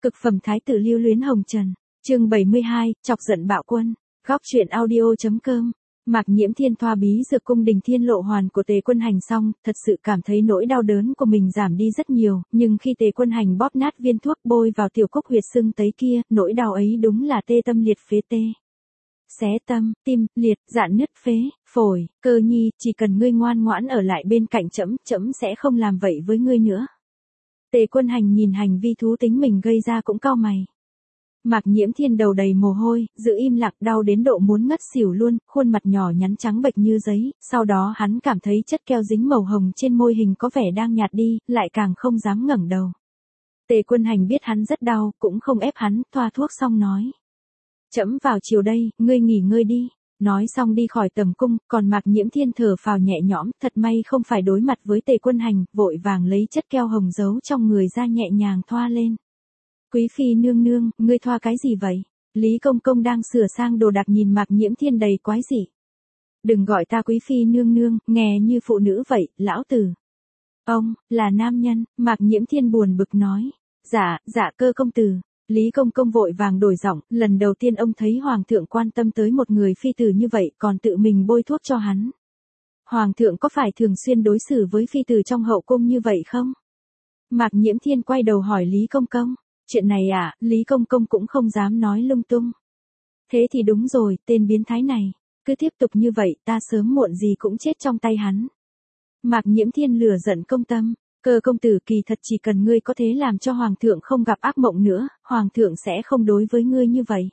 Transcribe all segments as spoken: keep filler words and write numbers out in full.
Cực phẩm thái tử lưu luyến hồng trần. Chương bảy mươi hai, chọc giận bạo quân. Góc truyện audio.com. Mạc Nhiễm Thiên thoa bí dược cung đình thiên lộ hoàn của Tề Quân Hành xong, thật sự cảm thấy nỗi đau đớn của mình giảm đi rất nhiều, nhưng khi Tề Quân Hành bóp nát viên thuốc bôi vào tiểu cúc huyệt sưng tấy kia, nỗi đau ấy đúng là tê tâm liệt phế tê. Xé tâm, tim, liệt, dạn nứt phế, phổi, cơ nhi, chỉ cần ngươi ngoan ngoãn ở lại bên cạnh trẫm, trẫm sẽ không làm vậy với ngươi nữa. Tề Quân Hành nhìn hành vi thú tính mình gây ra cũng cau mày. Mạc Nhiễm Thiên đầu đầy mồ hôi, giữ im lặng đau đến độ muốn ngất xỉu luôn, khuôn mặt nhỏ nhắn trắng bệch như giấy, sau đó hắn cảm thấy chất keo dính màu hồng trên môi hình có vẻ đang nhạt đi, lại càng không dám ngẩng đầu. Tề Quân Hành biết hắn rất đau, cũng không ép hắn, thoa thuốc xong nói. Trẫm vào chiều đây, ngươi nghỉ ngơi đi. Nói xong đi khỏi tầm cung, còn Mạc Nhiễm Thiên thở phào nhẹ nhõm, thật may không phải đối mặt với Tề Quân Hành, vội vàng lấy chất keo hồng giấu trong người ra nhẹ nhàng thoa lên. Quý phi nương nương, ngươi thoa cái gì vậy? Lý Công Công đang sửa sang đồ đạc nhìn Mạc Nhiễm Thiên đầy quái dị. Đừng gọi ta quý phi nương nương, nghe như phụ nữ vậy, lão tử. Ông, là nam nhân, Mạc Nhiễm Thiên buồn bực nói. Dạ, dạ cơ công tử. Lý Công Công vội vàng đổi giọng, lần đầu tiên ông thấy Hoàng thượng quan tâm tới một người phi tử như vậy còn tự mình bôi thuốc cho hắn. Hoàng thượng có phải thường xuyên đối xử với phi tử trong hậu cung như vậy không? Mạc Nhiễm Thiên quay đầu hỏi Lý Công Công. Chuyện này à, Lý Công Công cũng không dám nói lung tung. Thế thì đúng rồi, tên biến thái này. Cứ tiếp tục như vậy ta sớm muộn gì cũng chết trong tay hắn. Mạc Nhiễm Thiên lửa giận công tâm. Cơ công tử kỳ thật chỉ cần ngươi có thể làm cho Hoàng thượng không gặp ác mộng nữa, Hoàng thượng sẽ không đối với ngươi như vậy.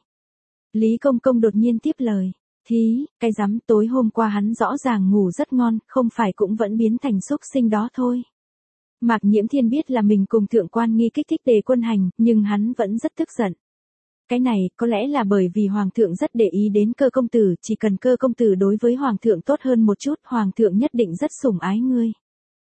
Lý Công Công đột nhiên tiếp lời. Thí, cái rắm tối hôm qua hắn rõ ràng ngủ rất ngon, không phải cũng vẫn biến thành xúc sinh đó thôi. Mạc Nhiễm Thiên biết là mình cùng thượng quan nghi kích thích Tề Quân Hành, nhưng hắn vẫn rất tức giận. Cái này, có lẽ là bởi vì Hoàng thượng rất để ý đến cơ công tử, chỉ cần cơ công tử đối với Hoàng thượng tốt hơn một chút, Hoàng thượng nhất định rất sủng ái ngươi.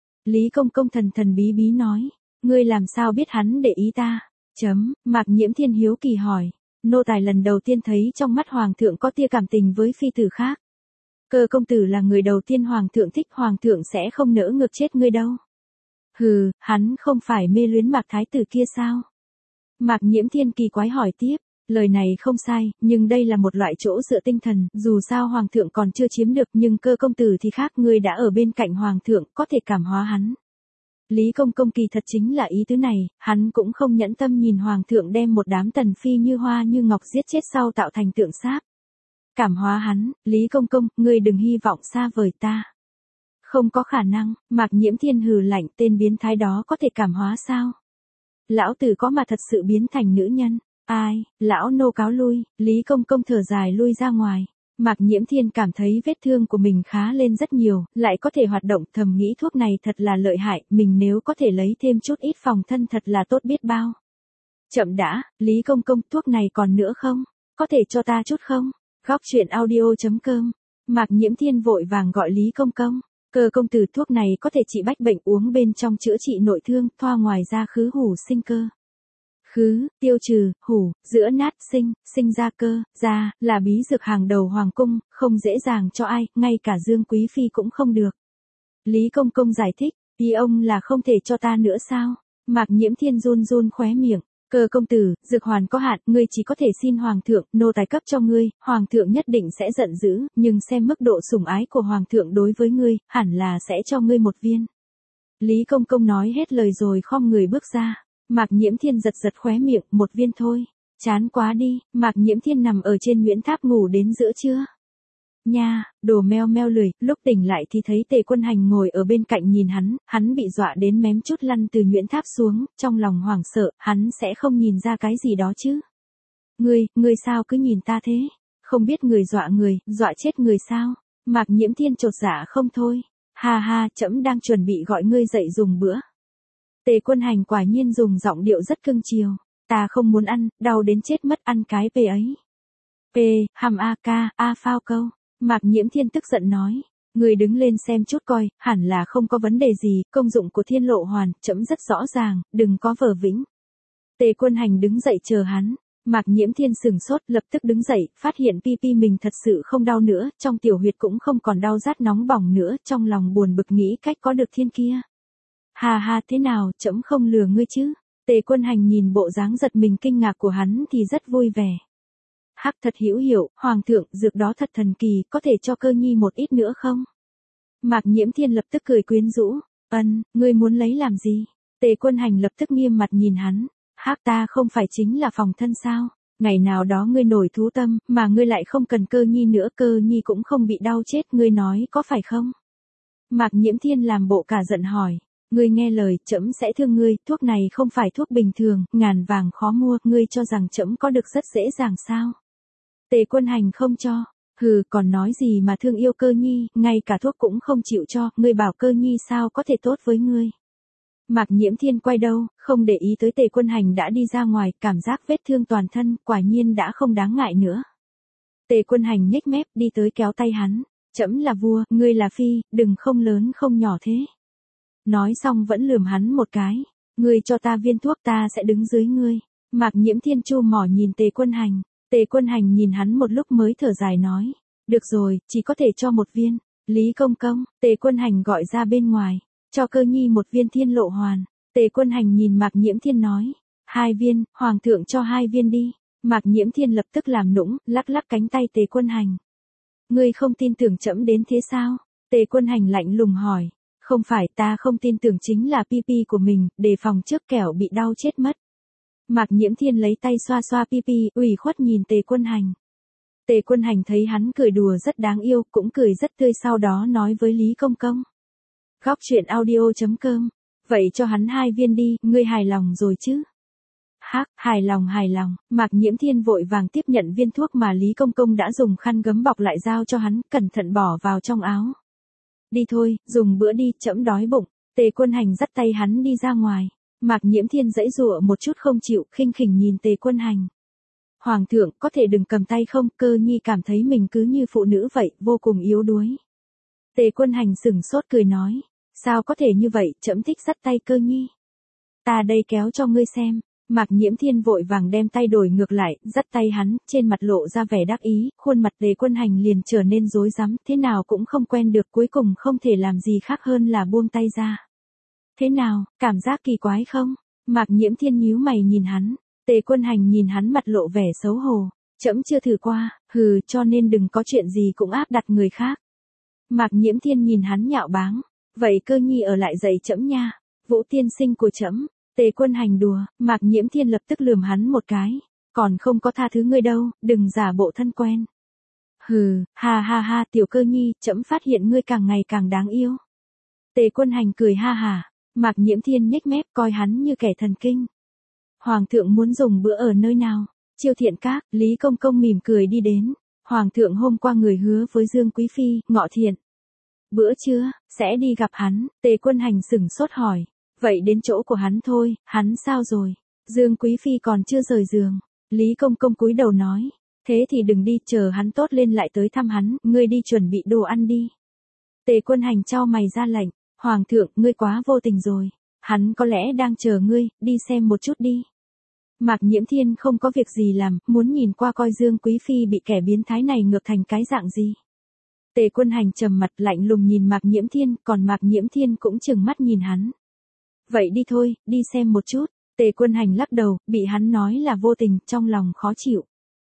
Lý Công Công thần thần bí bí nói, ngươi làm sao biết hắn để ý ta? Chấm, Mạc Nhiễm Thiên hiếu kỳ hỏi, nô tài lần đầu tiên thấy trong mắt Hoàng thượng có tia cảm tình với phi tử khác. Cơ công tử là người đầu tiên Hoàng thượng thích, Hoàng thượng sẽ không nỡ ngược chết ngươi đâu. Hừ, hắn không phải mê luyến Mạc Thái tử kia sao? Mạc Nhiễm Thiên kỳ quái hỏi tiếp, lời này không sai, nhưng đây là một loại chỗ dựa tinh thần, dù sao Hoàng thượng còn chưa chiếm được nhưng cơ công tử thì khác, ngươi đã ở bên cạnh Hoàng thượng, có thể cảm hóa hắn. Lý Công Công kỳ thật chính là ý tứ này, hắn cũng không nhẫn tâm nhìn Hoàng thượng đem một đám tần phi như hoa như ngọc giết chết sau tạo thành tượng sáp. Cảm hóa hắn, Lý Công Công, ngươi đừng hy vọng xa vời ta. Không có khả năng, Mạc Nhiễm Thiên hừ lạnh, tên biến thái đó có thể cảm hóa sao? Lão tử có mà thật sự biến thành nữ nhân. Ai, lão nô cáo lui, Lý Công Công thở dài lui ra ngoài. Mạc Nhiễm Thiên cảm thấy vết thương của mình khá lên rất nhiều, lại có thể hoạt động, thầm nghĩ thuốc này thật là lợi hại, mình nếu có thể lấy thêm chút ít phòng thân thật là tốt biết bao. Chậm đã, Lý Công Công, thuốc này còn nữa không? Có thể cho ta chút không? Góc truyện audio.com. Mạc Nhiễm Thiên vội vàng gọi Lý Công Công. Cơ công tử, thuốc này có thể trị bách bệnh, uống bên trong chữa trị nội thương, thoa ngoài ra khứ hủ sinh cơ. Khứ, tiêu trừ, hủ, giữa nát, sinh, sinh ra cơ, ra, là bí dược hàng đầu hoàng cung, không dễ dàng cho ai, ngay cả Dương Quý Phi cũng không được. Lý Công Công giải thích, ý ông là không thể cho ta nữa sao? Mạc Nhiễm Thiên run run khóe miệng. Cơ công tử, dược hoàn có hạn, ngươi chỉ có thể xin Hoàng thượng, nô tài cấp cho ngươi, Hoàng thượng nhất định sẽ giận dữ, nhưng xem mức độ sủng ái của Hoàng thượng đối với ngươi, hẳn là sẽ cho ngươi một viên. Lý Công Công nói hết lời rồi khom người bước ra. Mạc Nhiễm Thiên giật giật khóe miệng, một viên thôi. Chán quá đi, Mạc Nhiễm Thiên nằm ở trên Nguyễn Tháp ngủ đến giữa trưa. Nha, đồ meo meo lười, lúc tỉnh lại thì thấy Tề Quân Hành ngồi ở bên cạnh nhìn hắn, hắn bị dọa đến mém chút lăn từ Nguyễn Tháp xuống, trong lòng hoảng sợ, hắn sẽ không nhìn ra cái gì đó chứ. Ngươi, ngươi sao cứ nhìn ta thế? Không biết người dọa người, dọa chết người sao? Mạc Nhiễm Thiên chột dạ không thôi. Ha ha, trẫm đang chuẩn bị gọi ngươi dậy dùng bữa. Tề Quân Hành quả nhiên dùng giọng điệu rất cưng chiều. Ta không muốn ăn, đau đến chết mất, ăn cái pê ấy. P, hàm a ca, a phao câu. Mạc Nhiễm Thiên tức giận nói. Người đứng lên xem chút coi, hẳn là không có vấn đề gì, công dụng của thiên lộ hoàn, trẫm rất rõ ràng, đừng có vờ vĩnh. Tề Quân Hành đứng dậy chờ hắn. Mạc Nhiễm Thiên sừng sốt, lập tức đứng dậy, phát hiện pi pi mình thật sự không đau nữa, trong tiểu huyệt cũng không còn đau rát nóng bỏng nữa, trong lòng buồn bực nghĩ cách có được thiên kia. Hà hà, thế nào, trẫm không lừa ngươi chứ? Tề Quân Hành nhìn bộ dáng giật mình kinh ngạc của hắn thì rất vui vẻ. Hắc thật hữu hiệu, Hoàng thượng, dược đó thật thần kỳ, có thể cho Cơ Nhi một ít nữa không? Mạc Nhiễm Thiên lập tức cười quyến rũ, ân, ngươi muốn lấy làm gì? Tề Quân Hành lập tức nghiêm mặt nhìn hắn, Hắc ta không phải chính là phòng thân sao? Ngày nào đó ngươi nổi thú tâm, mà ngươi lại không cần Cơ Nhi nữa, Cơ Nhi cũng không bị đau chết, ngươi nói có phải không? Mạc Nhiễm Thiên làm bộ cả giận hỏi, ngươi nghe lời, trẫm sẽ thương ngươi, thuốc này không phải thuốc bình thường, ngàn vàng khó mua, ngươi cho rằng trẫm có được rất dễ dàng sao? Tề Quân Hành không cho, hừ, còn nói gì mà thương yêu Cơ Nhi, ngay cả thuốc cũng không chịu cho, ngươi bảo Cơ Nhi sao có thể tốt với ngươi. Mạc Nhiễm Thiên quay đầu, không để ý tới Tề Quân Hành đã đi ra ngoài, cảm giác vết thương toàn thân, quả nhiên đã không đáng ngại nữa. Tề Quân Hành nhếch mép, đi tới kéo tay hắn, trẫm là vua, ngươi là phi, đừng không lớn không nhỏ thế. Nói xong vẫn lườm hắn một cái, ngươi cho ta viên thuốc ta sẽ đứng dưới ngươi. Mạc Nhiễm Thiên chu mỏ nhìn Tề Quân Hành, Tề Quân Hành nhìn hắn một lúc mới thở dài nói, được rồi, chỉ có thể cho một viên. Lý công công, Tề Quân Hành gọi ra bên ngoài, cho Cơ Nhi một viên Thiên Lộ Hoàn. Tề Quân Hành nhìn Mạc Nhiễm Thiên nói, hai viên, Hoàng thượng cho hai viên đi. Mạc Nhiễm Thiên lập tức làm nũng, lắc lắc cánh tay Tề Quân Hành. Ngươi không tin tưởng trẫm đến thế sao? Tề Quân Hành lạnh lùng hỏi, không phải, ta không tin tưởng chính là pi pi của mình, đề phòng trước kẻo bị đau chết mất. Mạc Nhiễm Thiên lấy tay xoa xoa pi pi, ủy khuất nhìn Tề Quân Hành. Tề Quân Hành thấy hắn cười đùa rất đáng yêu, cũng cười rất tươi, sau đó nói với Lý công công. Góc truyện audio chấm com, vậy cho hắn hai viên đi, ngươi hài lòng rồi chứ? Hắc, hài lòng hài lòng, Mạc Nhiễm Thiên vội vàng tiếp nhận viên thuốc mà Lý công công đã dùng khăn gấm bọc lại giao cho hắn, cẩn thận bỏ vào trong áo. Đi thôi, dùng bữa đi, trẫm đói bụng. Tề Quân Hành dắt tay hắn đi ra ngoài. Mạc Nhiễm Thiên giãy giụa một chút không chịu, khinh khỉnh nhìn Tề Quân Hành. Hoàng thượng, có thể đừng cầm tay không? Cơ Nhi cảm thấy mình cứ như phụ nữ vậy, vô cùng yếu đuối. Tề Quân Hành sững sốt cười nói, sao có thể như vậy, trẫm thích dắt tay Cơ Nhi. Ta đây kéo cho ngươi xem. Mạc Nhiễm Thiên vội vàng đem tay đổi ngược lại, dắt tay hắn, trên mặt lộ ra vẻ đắc ý, khuôn mặt Tề Quân Hành liền trở nên rối rắm, thế nào cũng không quen được, cuối cùng không thể làm gì khác hơn là buông tay ra. Thế nào, cảm giác kỳ quái không? Mạc Nhiễm Thiên nhíu mày nhìn hắn, Tề Quân Hành nhìn hắn mặt lộ vẻ xấu hổ, trẫm chưa thử qua, hừ, cho nên đừng có chuyện gì cũng áp đặt người khác. Mạc Nhiễm Thiên nhìn hắn nhạo báng, vậy Cơ Nhi ở lại dạy trẫm nha, Vũ tiên sinh của trẫm. Tề Quân Hành đùa, Mạc Nhiễm Thiên lập tức lườm hắn một cái, còn không có tha thứ ngươi đâu, đừng giả bộ thân quen. Hừ, ha ha ha, tiểu Cơ Nhi, trẫm phát hiện ngươi càng ngày càng đáng yêu. Tề Quân Hành cười ha hả, Mạc Nhiễm Thiên nhếch mép coi hắn như kẻ thần kinh. Hoàng thượng muốn dùng bữa ở nơi nào? Chiêu Thiện Các, Lý công công mỉm cười đi đến. Hoàng thượng hôm qua người hứa với Dương Quý phi, Ngọ Thiện. Bữa trưa, sẽ đi gặp hắn. Tề Quân Hành sững sốt hỏi. Vậy đến chỗ của hắn thôi, hắn sao rồi? Dương Quý phi còn chưa rời giường. Lý công công cúi đầu nói, thế thì đừng đi, chờ hắn tốt lên lại tới thăm hắn, ngươi đi chuẩn bị đồ ăn đi. Tề Quân Hành chau mày ra lệnh, Hoàng thượng, ngươi quá vô tình rồi, hắn có lẽ đang chờ ngươi, đi xem một chút đi. Mạc Nhiễm Thiên không có việc gì làm, muốn nhìn qua coi Dương Quý phi bị kẻ biến thái này ngược thành cái dạng gì. Tề Quân Hành trầm mặt lạnh lùng nhìn Mạc Nhiễm Thiên, còn Mạc Nhiễm Thiên cũng trừng mắt nhìn hắn. Vậy đi thôi, đi xem một chút. Tề Quân Hành lắc đầu, bị hắn nói là vô tình, trong lòng khó chịu.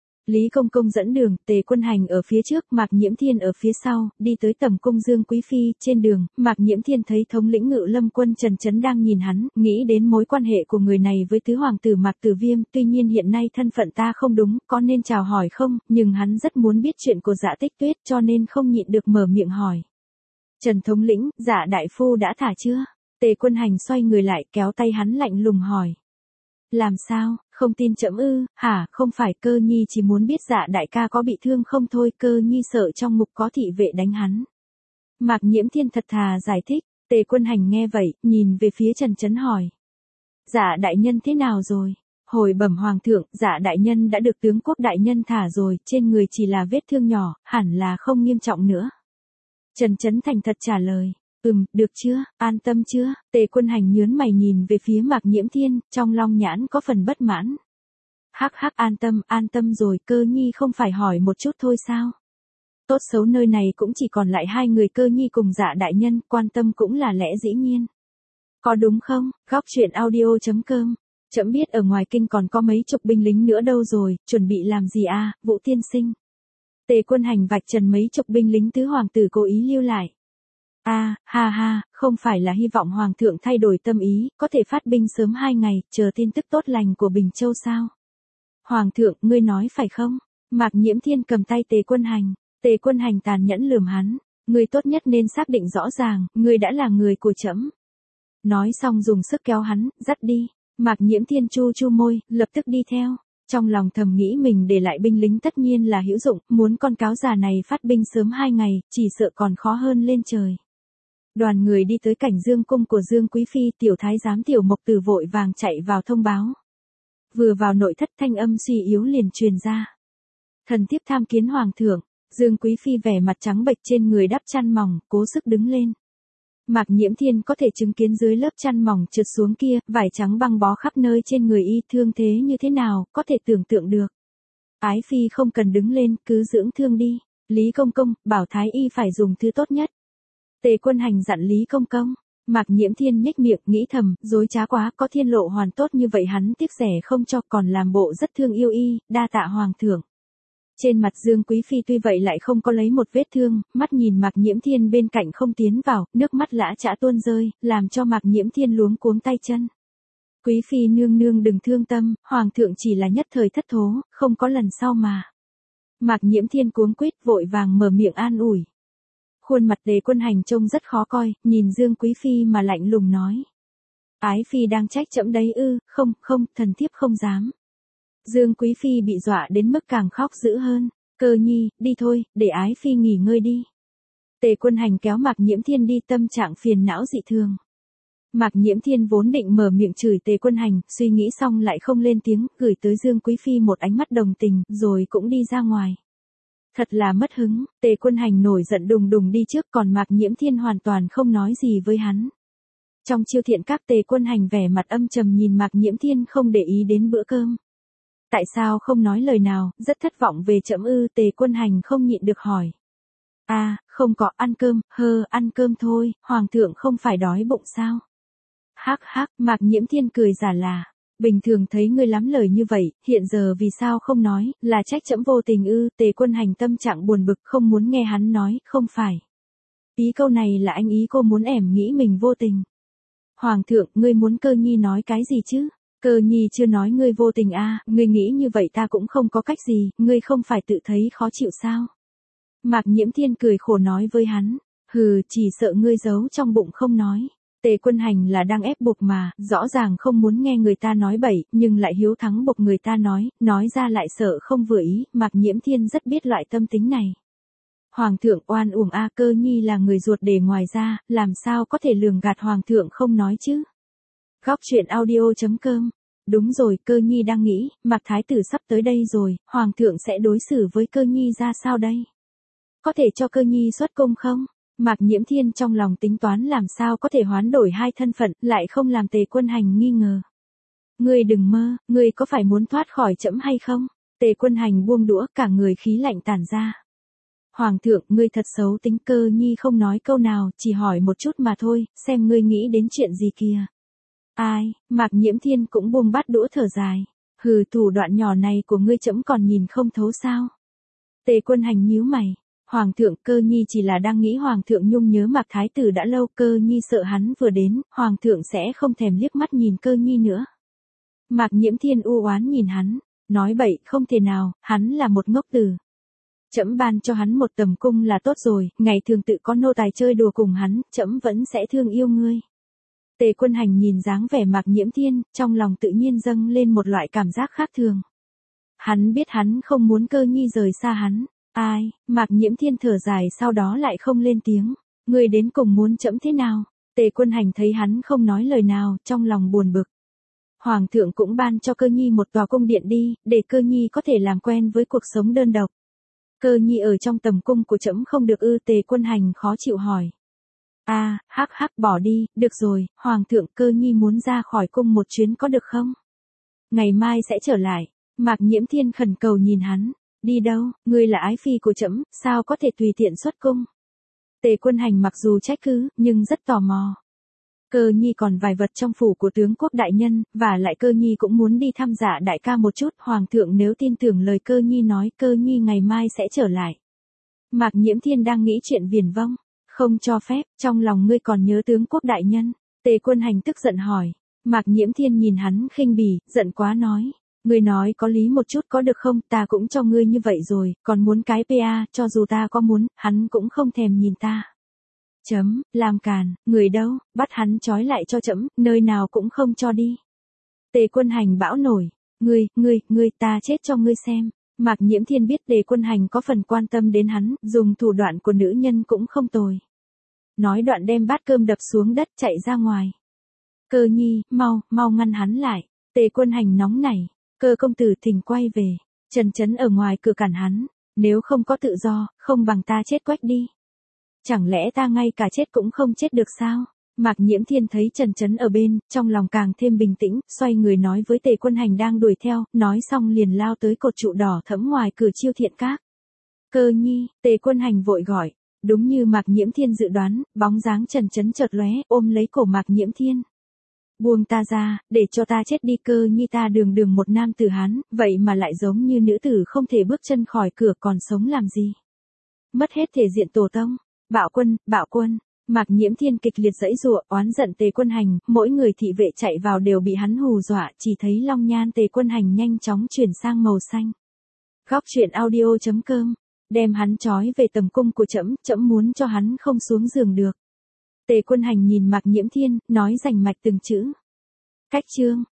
Lý công công dẫn đường, Tề Quân Hành ở phía trước, Mạc Nhiễm Thiên ở phía sau, đi tới tầm cung Dương Quý phi, trên đường, Mạc Nhiễm Thiên thấy thống lĩnh Ngự Lâm quân Trần Chấn đang nhìn hắn, nghĩ đến mối quan hệ của người này với tứ hoàng tử Mạc Tử Viêm, tuy nhiên hiện nay thân phận ta không đúng, có nên chào hỏi không, nhưng hắn rất muốn biết chuyện của Dạ Tích Tuyết cho nên không nhịn được mở miệng hỏi. Trần thống lĩnh, Dạ đại phu đã thả chưa? Tề Quân Hành xoay người lại, kéo tay hắn lạnh lùng hỏi. Làm sao, không tin trẫm ư? Hả, không phải, Cơ Nhi chỉ muốn biết Dạ đại ca có bị thương không thôi, Cơ Nhi sợ trong ngục có thị vệ đánh hắn. Mạc Nhiễm Thiên thật thà giải thích. Tề Quân Hành nghe vậy, nhìn về phía Trần Chấn hỏi. Dạ đại nhân thế nào rồi? Hồi bẩm hoàng thượng, Dạ đại nhân đã được tướng quốc đại nhân thả rồi, trên người chỉ là vết thương nhỏ, hẳn là không nghiêm trọng nữa. Trần Chấn thành thật trả lời. Ừm, được chưa, an tâm chưa? Tề Quân Hành nhướng mày nhìn về phía Mạc Nhiễm Thiên, trong long nhãn có phần bất mãn. Hắc hắc, an tâm, an tâm rồi, Cơ Nhi không phải hỏi một chút thôi sao? Tốt xấu nơi này cũng chỉ còn lại hai người, Cơ Nhi cùng Dạ đại nhân, quan tâm cũng là lẽ dĩ nhiên. Có đúng không? Góc truyện audio chấm com Trẫm biết ở ngoài kinh còn có mấy chục binh lính nữa đâu rồi, chuẩn bị làm gì a, Vũ tiên sinh? Tề Quân Hành vạch trần mấy chục binh lính tứ hoàng tử cố ý lưu lại. A, à, ha ha, không phải là hy vọng hoàng thượng thay đổi tâm ý, có thể phát binh sớm hai ngày, chờ tin tức tốt lành của Bình Châu sao? Hoàng thượng, ngươi nói phải không? Mạc Nhiễm Thiên cầm tay Tề Quân Hành, Tề Quân Hành tàn nhẫn lườm hắn, ngươi tốt nhất nên xác định rõ ràng, ngươi đã là người của trẫm. Nói xong dùng sức kéo hắn, dắt đi. Mạc Nhiễm Thiên chu chu môi, lập tức đi theo. Trong lòng thầm nghĩ mình để lại binh lính tất nhiên là hữu dụng, muốn con cáo già này phát binh sớm hai ngày, chỉ sợ còn khó hơn lên trời. Đoàn người đi tới cảnh Dương cung của Dương Quý Phi, tiểu thái giám Tiểu Mộc Tử vội vàng chạy vào thông báo. Vừa vào nội thất thanh âm suy yếu liền truyền ra. Thần thiếp tham kiến hoàng thượng. Dương Quý Phi vẻ mặt trắng bệch trên người đắp chăn mỏng, cố sức đứng lên. Mạc Nhiễm Thiên có thể chứng kiến dưới lớp chăn mỏng trượt xuống kia, vải trắng băng bó khắp nơi trên người y, thương thế như thế nào, có thể tưởng tượng được. Ái Phi không cần đứng lên, cứ dưỡng thương đi. Lý Công Công, bảo Thái Y phải dùng thứ tốt nhất. Tề Quân Hành dặn Lý Công Công. Mạc Nhiễm Thiên nhếch miệng, nghĩ thầm, dối trá quá, có Thiên Lộ Hoàn tốt như vậy hắn tiếc rẻ không cho, còn làm bộ rất thương yêu y, đa tạ hoàng thượng. Trên mặt Dương Quý Phi tuy vậy lại không có lấy một vết thương, mắt nhìn Mạc Nhiễm Thiên bên cạnh không tiến vào, nước mắt lã chã tuôn rơi, làm cho Mạc Nhiễm Thiên luống cuống tay chân. Quý Phi nương nương đừng thương tâm, hoàng thượng chỉ là nhất thời thất thố, không có lần sau mà. Mạc Nhiễm Thiên cuống quýt vội vàng mở miệng an ủi. Khuôn mặt Tề Quân Hành trông rất khó coi, nhìn Dương Quý Phi mà lạnh lùng nói. Ái Phi đang trách trẫm đấy ư, không, không, thần thiếp không dám. Dương Quý Phi bị dọa đến mức càng khóc dữ hơn. Cơ nhi, đi thôi, để Ái Phi nghỉ ngơi đi. Tề Quân Hành kéo Mạc Nhiễm Thiên đi, tâm trạng phiền não dị thường. Mạc Nhiễm Thiên vốn định mở miệng chửi Tề Quân Hành, suy nghĩ xong lại không lên tiếng, gửi tới Dương Quý Phi một ánh mắt đồng tình, rồi cũng đi ra ngoài. Thật là mất hứng, Tề Quân Hành nổi giận đùng đùng đi trước, còn Mạc Nhiễm Thiên hoàn toàn không nói gì với hắn. Trong chiêu thiện các, Tề Quân Hành vẻ mặt âm trầm nhìn Mạc Nhiễm Thiên không để ý đến bữa cơm. Tại sao không nói lời nào, rất thất vọng về trẫm ư? Tề Quân Hành không nhịn được hỏi. A, à, không có, ăn cơm, hơ, ăn cơm thôi, hoàng thượng không phải đói bụng sao? Hắc hắc, Mạc Nhiễm Thiên cười giả là. Bình thường thấy ngươi lắm lời như vậy, hiện giờ vì sao không nói, là trách trẫm vô tình ư? Tề Quân Hành tâm trạng buồn bực, không muốn nghe hắn nói, không phải. Ý câu này là anh ý cô muốn ẻm nghĩ mình vô tình. Hoàng thượng, ngươi muốn Cơ nhi nói cái gì chứ? Cơ nhi chưa nói ngươi vô tình a, à, ngươi nghĩ như vậy ta cũng không có cách gì, ngươi không phải tự thấy khó chịu sao? Mạc Nhiễm Thiên cười khổ nói với hắn, hừ, chỉ sợ ngươi giấu trong bụng không nói. Tề Quân Hành là đang ép buộc mà, rõ ràng không muốn nghe người ta nói bậy, nhưng lại hiếu thắng buộc người ta nói, nói ra lại sợ không vừa ý, Mạc Nhiễm Thiên rất biết loại tâm tính này. Hoàng thượng oan uổng a, Cơ nhi là người ruột để ngoài ra, làm sao có thể lường gạt hoàng thượng không nói chứ? Góc truyện audio chấm com. Đúng rồi, Cơ nhi đang nghĩ, Mạc Thái tử sắp tới đây rồi, hoàng thượng sẽ đối xử với Cơ nhi ra sao đây? Có thể cho Cơ nhi xuất cung không? Mạc Nhiễm Thiên trong lòng tính toán làm sao có thể hoán đổi hai thân phận, lại không làm Tề Quân Hành nghi ngờ. Ngươi đừng mơ, ngươi có phải muốn thoát khỏi trẫm hay không? Tề Quân Hành buông đũa, cả người khí lạnh tản ra. Hoàng thượng, ngươi thật xấu tính. Cơ nhi không nói câu nào, chỉ hỏi một chút mà thôi, xem ngươi nghĩ đến chuyện gì kìa. Ai, Mạc Nhiễm Thiên cũng buông bát đũa thở dài. Hừ, thủ đoạn nhỏ này của ngươi trẫm còn nhìn không thấu sao? Tề Quân Hành nhíu mày. Hoàng thượng, Cơ nhi chỉ là đang nghĩ hoàng thượng nhung nhớ Mạc Thái tử đã lâu, Cơ nhi sợ hắn vừa đến, hoàng thượng sẽ không thèm liếc mắt nhìn Cơ nhi nữa. Mạc Nhiễm Thiên u oán nhìn hắn, nói bậy, không thể nào, hắn là một ngốc tử. Trẫm ban cho hắn một tầm cung là tốt rồi, ngày thường tự có nô tài chơi đùa cùng hắn, trẫm vẫn sẽ thương yêu ngươi. Tề Quân Hành nhìn dáng vẻ Mạc Nhiễm Thiên, trong lòng tự nhiên dâng lên một loại cảm giác khác thường. Hắn biết hắn không muốn Cơ nhi rời xa hắn. Ai, Mạc Nhiễm Thiên thở dài sau đó lại không lên tiếng. Ngươi đến cùng muốn trẫm thế nào? Tề Quân Hành thấy hắn không nói lời nào, trong lòng buồn bực. Hoàng thượng cũng ban cho Cơ nhi một tòa cung điện đi, để Cơ nhi có thể làm quen với cuộc sống đơn độc. Cơ nhi ở trong tầm cung của trẫm không được ư? Tề Quân Hành khó chịu hỏi. A, à, hắc hắc, bỏ đi, được rồi, hoàng thượng, Cơ nhi muốn ra khỏi cung một chuyến có được không? Ngày mai sẽ trở lại. Mạc Nhiễm Thiên khẩn cầu nhìn hắn. Đi đâu, ngươi là ái phi của trẫm, sao có thể tùy tiện xuất cung? Tề Quân Hành mặc dù trách cứ, nhưng rất tò mò. Cơ nhi còn vài vật trong phủ của tướng quốc đại nhân, và lại cơ nhi cũng muốn đi thăm dạ đại ca một chút, hoàng thượng nếu tin tưởng lời cơ nhi nói, cơ nhi ngày mai sẽ trở lại. Mạc Nhiễm Thiên đang nghĩ chuyện viển vông, không cho phép, trong lòng ngươi còn nhớ tướng quốc đại nhân. Tề Quân Hành tức giận hỏi. Mạc Nhiễm Thiên nhìn hắn khinh bỉ, giận quá nói. Ngươi nói có lý một chút có được không, ta cũng cho ngươi như vậy rồi, còn muốn cái pa, cho dù ta có muốn, hắn cũng không thèm nhìn ta. Chấm, làm càn, người đâu, bắt hắn trói lại cho chấm, nơi nào cũng không cho đi. Tề Quân Hành bão nổi. Ngươi, ngươi, ngươi, ta chết cho ngươi xem. Mạc Nhiễm Thiên biết Tề Quân Hành có phần quan tâm đến hắn, dùng thủ đoạn của nữ nhân cũng không tồi. Nói đoạn đem bát cơm đập xuống đất chạy ra ngoài. Cơ nhi, mau, mau ngăn hắn lại. Tề Quân Hành nóng nảy. Cơ công tử thỉnh quay về. Trần Chấn ở ngoài cửa cản hắn. Nếu không có tự do, không bằng ta chết quách đi. Chẳng lẽ ta ngay cả chết cũng không chết được sao? Mạc Nhiễm Thiên thấy Trần Chấn ở bên, trong lòng càng thêm bình tĩnh, xoay người nói với Tề Quân Hành đang đuổi theo, nói xong liền lao tới cột trụ đỏ thẫm ngoài cửa Chiêu Thiện Các. Cơ nhi, Tề Quân Hành vội gọi. Đúng như Mạc Nhiễm Thiên dự đoán, bóng dáng Trần Chấn chợt lóe, ôm lấy cổ Mạc Nhiễm Thiên. Buông ta ra, để cho ta chết đi. Cơ nhi ta đường đường một nam tử Hán, vậy mà lại giống như nữ tử không thể bước chân khỏi cửa, còn sống làm gì? Mất hết thể diện tổ tông. Bạo quân, bạo quân. Mạc Nhiễm Thiên kịch liệt giãy giụa, oán giận Tề Quân Hành, mỗi người thị vệ chạy vào đều bị hắn hù dọa, chỉ thấy long nhan Tề Quân Hành nhanh chóng chuyển sang màu xanh. Góc truyện audio chấm com, đem hắn trói về tầm cung của trẫm, trẫm muốn cho hắn không xuống giường được. Tề Quân Hành nhìn Mạc Nhiễm Thiên, nói rành mạch từng chữ. Cách chương.